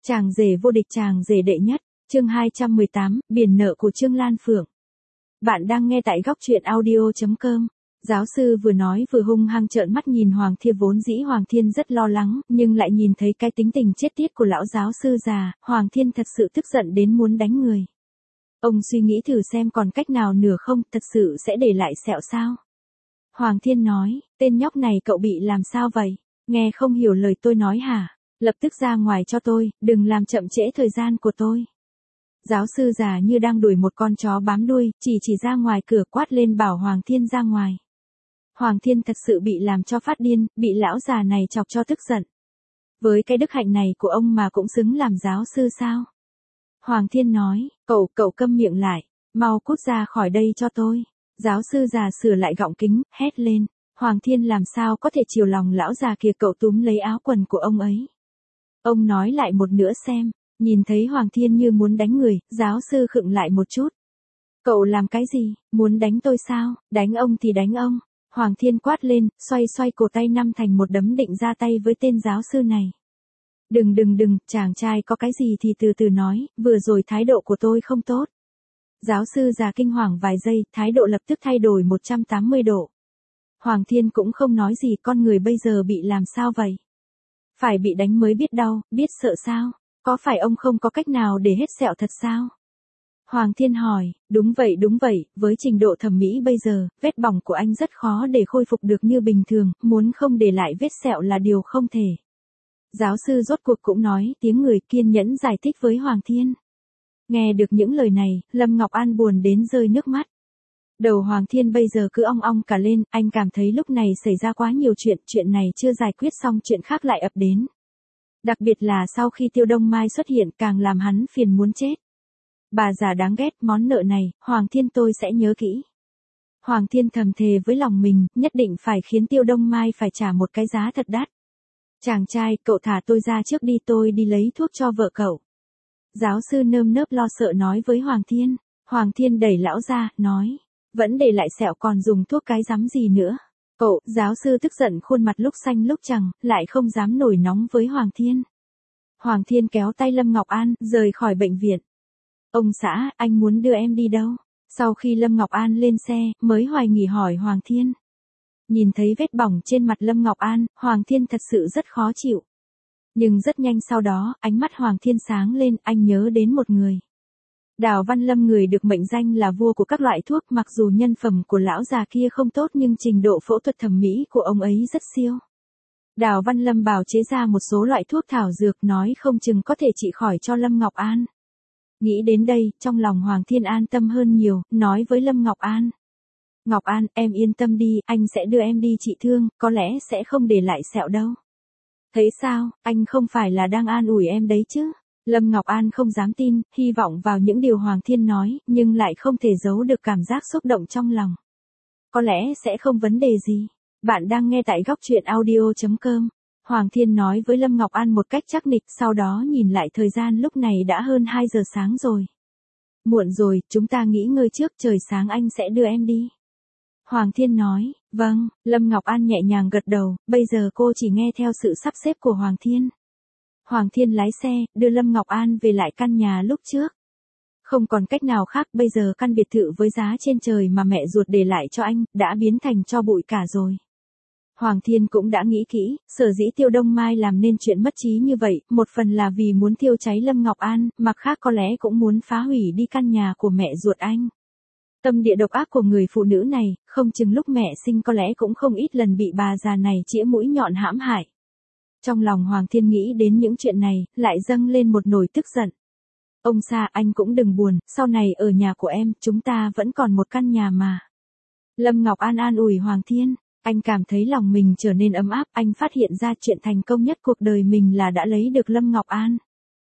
Chàng rể vô địch, chàng rể đệ nhất, chương 218, biển nợ của Trương Lan Phượng. Bạn đang nghe tại góc truyện audio.com. Giáo sư vừa nói vừa hung hăng trợn mắt nhìn Hoàng Thiên, vốn dĩ Hoàng Thiên rất lo lắng, nhưng lại nhìn thấy cái tính tình chết tiết của lão giáo sư già, Hoàng Thiên thật sự tức giận đến muốn đánh người. Ông suy nghĩ thử xem còn cách nào nữa không, thật sự sẽ để lại sẹo sao? Hoàng Thiên nói, tên nhóc này cậu bị làm sao vậy? Nghe không hiểu lời tôi nói hả? Lập tức ra ngoài cho tôi, đừng làm chậm trễ thời gian của tôi. Giáo sư già như đang đuổi một con chó bám đuôi, chỉ ra ngoài cửa quát lên bảo Hoàng Thiên ra ngoài. Hoàng Thiên thật sự bị làm cho phát điên, bị lão già này chọc cho tức giận. Với cái đức hạnh này của ông mà cũng xứng làm giáo sư sao? Hoàng Thiên nói, cậu câm miệng lại, mau cút ra khỏi đây cho tôi. Giáo sư già sửa lại gọng kính, hét lên. Hoàng Thiên làm sao có thể chiều lòng lão già kia, cậu túm lấy áo quần của ông ấy. Ông nói lại một nữa xem. Nhìn thấy Hoàng Thiên như muốn đánh người, giáo sư khựng lại một chút. Cậu làm cái gì, muốn đánh tôi sao? Đánh ông thì đánh ông. Hoàng Thiên quát lên, xoay cổ tay năm thành một đấm định ra tay với tên giáo sư này. Đừng, chàng trai có cái gì thì từ từ nói, vừa rồi thái độ của tôi không tốt. Giáo sư già kinh hoàng vài giây, thái độ lập tức thay đổi 180 độ. Hoàng Thiên cũng không nói gì, con người bây giờ bị làm sao vậy? Phải bị đánh mới biết đau, biết sợ sao? Có phải ông không có cách nào để hết sẹo thật sao? Hoàng Thiên hỏi, đúng vậy, với trình độ thẩm mỹ bây giờ, vết bỏng của anh rất khó để khôi phục được như bình thường, muốn không để lại vết sẹo là điều không thể. Giáo sư rốt cuộc cũng nói tiếng người, kiên nhẫn giải thích với Hoàng Thiên. Nghe được những lời này, Lâm Ngọc An buồn đến rơi nước mắt. Đầu Hoàng Thiên bây giờ cứ ong ong cả lên, anh cảm thấy lúc này xảy ra quá nhiều chuyện này chưa giải quyết xong chuyện khác lại ập đến. Đặc biệt là sau khi Tiêu Đông Mai xuất hiện càng làm hắn phiền muốn chết. Bà già đáng ghét, món nợ này, Hoàng Thiên tôi sẽ nhớ kỹ. Hoàng Thiên thầm thề với lòng mình, nhất định phải khiến Tiêu Đông Mai phải trả một cái giá thật đắt. Chàng trai, cậu thả tôi ra trước đi, tôi đi lấy thuốc cho vợ cậu. Giáo sư nơm nớp lo sợ nói với Hoàng Thiên. Hoàng Thiên đẩy lão ra, nói, vẫn để lại sẹo còn dùng thuốc cái rắm gì nữa. Cậu, giáo sư tức giận khuôn mặt lúc xanh lúc trắng, lại không dám nổi nóng với Hoàng Thiên. Hoàng Thiên kéo tay Lâm Ngọc An, rời khỏi bệnh viện. Ông xã, anh muốn đưa em đi đâu? Sau khi Lâm Ngọc An lên xe, mới hoài nghi hỏi Hoàng Thiên. Nhìn thấy vết bỏng trên mặt Lâm Ngọc An, Hoàng Thiên thật sự rất khó chịu. Nhưng rất nhanh sau đó, ánh mắt Hoàng Thiên sáng lên, anh nhớ đến một người. Đào Văn Lâm, người được mệnh danh là vua của các loại thuốc, mặc dù nhân phẩm của lão già kia không tốt nhưng trình độ phẫu thuật thẩm mỹ của ông ấy rất siêu. Đào Văn Lâm bào chế ra một số loại thuốc thảo dược, nói không chừng có thể trị khỏi cho Lâm Ngọc An. Nghĩ đến đây, trong lòng Hoàng Thiên an tâm hơn nhiều, nói với Lâm Ngọc An. Ngọc An, em yên tâm đi, anh sẽ đưa em đi trị thương, có lẽ sẽ không để lại sẹo đâu. Thấy sao, anh không phải là đang an ủi em đấy chứ? Lâm Ngọc An không dám tin, hy vọng vào những điều Hoàng Thiên nói, nhưng lại không thể giấu được cảm giác xúc động trong lòng. Có lẽ sẽ không vấn đề gì. Bạn đang nghe tại góc truyện audio.com. Hoàng Thiên nói với Lâm Ngọc An một cách chắc nịch, sau đó nhìn lại thời gian lúc này đã hơn 2 giờ sáng rồi. Muộn rồi, chúng ta nghỉ ngơi trước, trời sáng anh sẽ đưa em đi. Hoàng Thiên nói, vâng, Lâm Ngọc An nhẹ nhàng gật đầu, bây giờ cô chỉ nghe theo sự sắp xếp của Hoàng Thiên. Hoàng Thiên lái xe, đưa Lâm Ngọc An về lại căn nhà lúc trước. Không còn cách nào khác, bây giờ căn biệt thự với giá trên trời mà mẹ ruột để lại cho anh, đã biến thành tro bụi cả rồi. Hoàng Thiên cũng đã nghĩ kỹ, sở dĩ Tiêu Đông Mai làm nên chuyện mất trí như vậy, một phần là vì muốn thiêu cháy Lâm Ngọc An, mặt khác có lẽ cũng muốn phá hủy đi căn nhà của mẹ ruột anh. Tâm địa độc ác của người phụ nữ này, không chừng lúc mẹ sinh có lẽ cũng không ít lần bị bà già này chĩa mũi nhọn hãm hại. Trong lòng Hoàng Thiên nghĩ đến những chuyện này, lại dâng lên một nỗi tức giận. Ông xã, anh cũng đừng buồn, sau này ở nhà của em, chúng ta vẫn còn một căn nhà mà. Lâm Ngọc An an ủi Hoàng Thiên, anh cảm thấy lòng mình trở nên ấm áp, anh phát hiện ra chuyện thành công nhất cuộc đời mình là đã lấy được Lâm Ngọc An.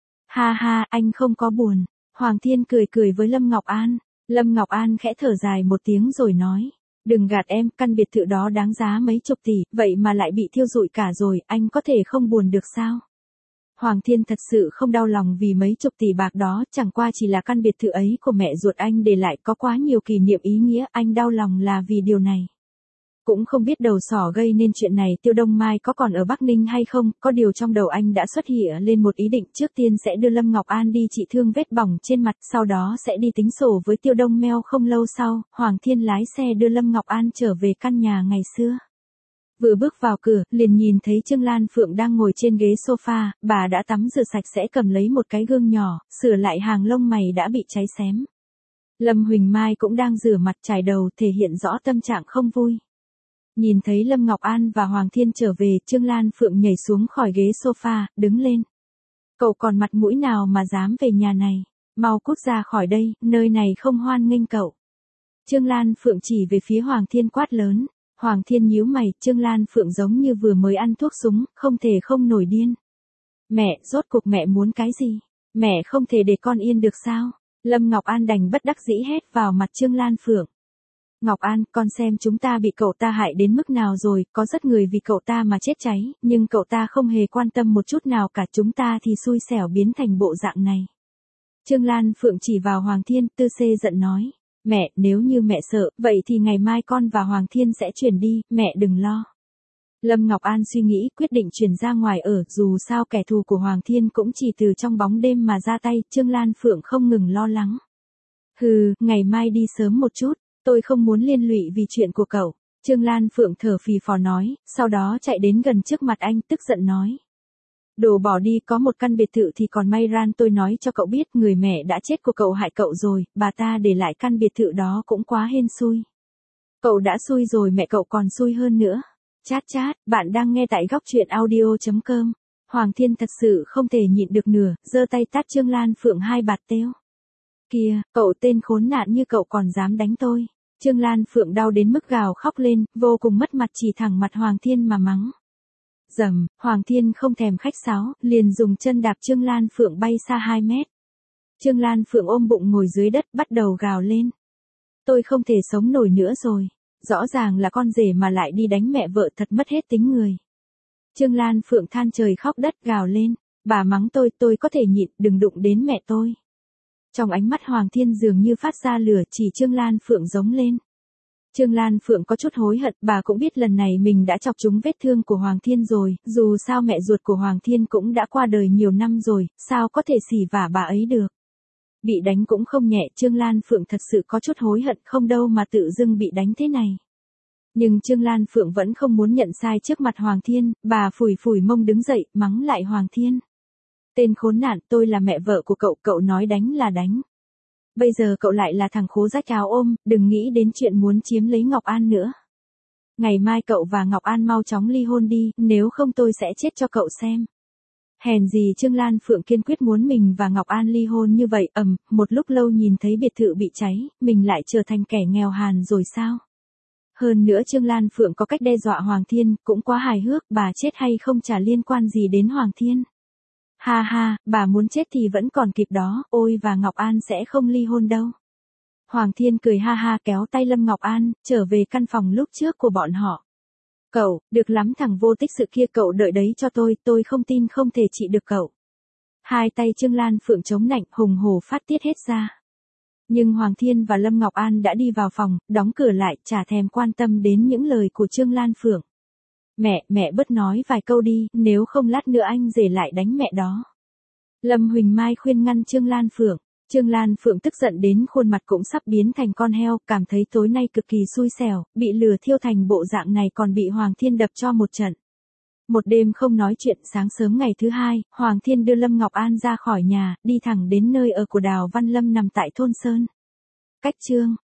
Ha ha, anh không có buồn. Hoàng Thiên cười với Lâm Ngọc An. Lâm Ngọc An khẽ thở dài một tiếng rồi nói, đừng gạt em, căn biệt thự đó đáng giá mấy chục tỷ, vậy mà lại bị thiêu rụi cả rồi, anh có thể không buồn được sao? Hoàng Thiên thật sự không đau lòng vì mấy chục tỷ bạc đó, chẳng qua chỉ là căn biệt thự ấy của mẹ ruột anh để lại có quá nhiều kỷ niệm ý nghĩa, anh đau lòng là vì điều này. Cũng không biết đầu sỏ gây nên chuyện này Tiêu Đông Mai có còn ở Bắc Ninh hay không, có điều trong đầu anh đã xuất hiện lên một ý định trước tiên sẽ đưa Lâm Ngọc An đi trị thương vết bỏng trên mặt, sau đó sẽ đi tính sổ với Tiêu Đông Meo. Không lâu sau, Hoàng Thiên lái xe đưa Lâm Ngọc An trở về căn nhà ngày xưa. Vừa bước vào cửa, liền nhìn thấy Trương Lan Phượng đang ngồi trên ghế sofa, bà đã tắm rửa sạch sẽ cầm lấy một cái gương nhỏ, sửa lại hàng lông mày đã bị cháy xém. Lâm Huỳnh Mai cũng đang rửa mặt chải đầu thể hiện rõ tâm trạng không vui. Nhìn thấy Lâm Ngọc An và Hoàng Thiên trở về, Trương Lan Phượng nhảy xuống khỏi ghế sofa, đứng lên. Cậu còn mặt mũi nào mà dám về nhà này, mau cút ra khỏi đây, nơi này không hoan nghênh cậu. Trương Lan Phượng chỉ về phía Hoàng Thiên quát lớn. Hoàng Thiên nhíu mày, Trương Lan Phượng giống như vừa mới ăn thuốc súng, không thể không nổi điên. Mẹ, rốt cuộc mẹ muốn cái gì? Mẹ không thể để con yên được sao? Lâm Ngọc An đành bất đắc dĩ hét vào mặt Trương Lan Phượng. Ngọc An, con xem chúng ta bị cậu ta hại đến mức nào rồi, có rất người vì cậu ta mà chết cháy, nhưng cậu ta không hề quan tâm một chút nào cả, chúng ta thì xui xẻo biến thành bộ dạng này. Trương Lan Phượng chỉ vào Hoàng Thiên, Tư Xê giận nói. Mẹ, nếu như mẹ sợ, vậy thì ngày mai con và Hoàng Thiên sẽ chuyển đi, mẹ đừng lo. Lâm Ngọc An suy nghĩ quyết định chuyển ra ngoài ở, dù sao kẻ thù của Hoàng Thiên cũng chỉ từ trong bóng đêm mà ra tay, Trương Lan Phượng không ngừng lo lắng. Hừ, ngày mai đi sớm một chút, tôi không muốn liên lụy vì chuyện của cậu. Trương Lan Phượng thở phì phò nói, sau đó chạy đến gần trước mặt anh tức giận nói. Đồ bỏ đi, có một căn biệt thự thì còn may ran, tôi nói cho cậu biết người mẹ đã chết của cậu hại cậu rồi, bà ta để lại căn biệt thự đó cũng quá hên xui. Cậu đã xui rồi mẹ cậu còn xui hơn nữa. Chát chát, bạn đang nghe tại góc truyện audio.com. Hoàng Thiên thật sự không thể nhịn được nữa, giơ tay tát Trương Lan Phượng 2 bạt têu. Kìa, cậu tên khốn nạn như cậu còn dám đánh tôi. Trương Lan Phượng đau đến mức gào khóc lên, vô cùng mất mặt chỉ thẳng mặt Hoàng Thiên mà mắng. Dầm, Hoàng Thiên không thèm khách sáo, liền dùng chân đạp Trương Lan Phượng bay xa 2 mét. Trương Lan Phượng ôm bụng ngồi dưới đất bắt đầu gào lên. Tôi không thể sống nổi nữa rồi. Rõ ràng là con rể mà lại đi đánh mẹ vợ, thật mất hết tính người. Trương Lan Phượng than trời khóc đất gào lên. Bà mắng tôi có thể nhịn, đừng đụng đến mẹ tôi. Trong ánh mắt Hoàng Thiên dường như phát ra lửa, chỉ Trương Lan Phượng giống lên. Trương Lan Phượng có chút hối hận, bà cũng biết lần này mình đã chọc trúng vết thương của Hoàng Thiên rồi, dù sao mẹ ruột của Hoàng Thiên cũng đã qua đời nhiều năm rồi, sao có thể xỉ vả bà ấy được. Bị đánh cũng không nhẹ, Trương Lan Phượng thật sự có chút hối hận, không đâu mà tự dưng bị đánh thế này. Nhưng Trương Lan Phượng vẫn không muốn nhận sai trước mặt Hoàng Thiên, bà phủi phủi mông đứng dậy, mắng lại Hoàng Thiên. Tên khốn nạn, tôi là mẹ vợ của cậu, cậu nói đánh là đánh. Bây giờ cậu lại là thằng khố rách áo ôm, đừng nghĩ đến chuyện muốn chiếm lấy Ngọc An nữa. Ngày mai cậu và Ngọc An mau chóng ly hôn đi, nếu không tôi sẽ chết cho cậu xem. Hèn gì Trương Lan Phượng kiên quyết muốn mình và Ngọc An ly hôn như vậy, một lúc lâu nhìn thấy biệt thự bị cháy, mình lại trở thành kẻ nghèo hàn rồi sao? Hơn nữa Trương Lan Phượng có cách đe dọa Hoàng Thiên, cũng quá hài hước, bà chết hay không chả liên quan gì đến Hoàng Thiên. Ha ha, bà muốn chết thì vẫn còn kịp đó, ôi và Ngọc An sẽ không ly hôn đâu. Hoàng Thiên cười ha ha kéo tay Lâm Ngọc An, trở về căn phòng lúc trước của bọn họ. Cậu, được lắm thằng vô tích sự kia, cậu đợi đấy cho tôi không tin không thể trị được cậu. Hai tay Trương Lan Phượng chống nạnh, hùng hổ phát tiết hết ra. Nhưng Hoàng Thiên và Lâm Ngọc An đã đi vào phòng, đóng cửa lại, chả thèm quan tâm đến những lời của Trương Lan Phượng. Mẹ bớt nói vài câu đi, nếu không lát nữa anh rể lại đánh mẹ đó. Lâm Huỳnh Mai khuyên ngăn Trương Lan Phượng. Trương Lan Phượng tức giận đến khuôn mặt cũng sắp biến thành con heo, cảm thấy tối nay cực kỳ xui xẻo, bị lừa thiêu thành bộ dạng này còn bị Hoàng Thiên đập cho một trận. Một đêm không nói chuyện, sáng sớm ngày thứ hai, Hoàng Thiên đưa Lâm Ngọc An ra khỏi nhà, đi thẳng đến nơi ở của Đào Văn Lâm nằm tại thôn Sơn. Cách chương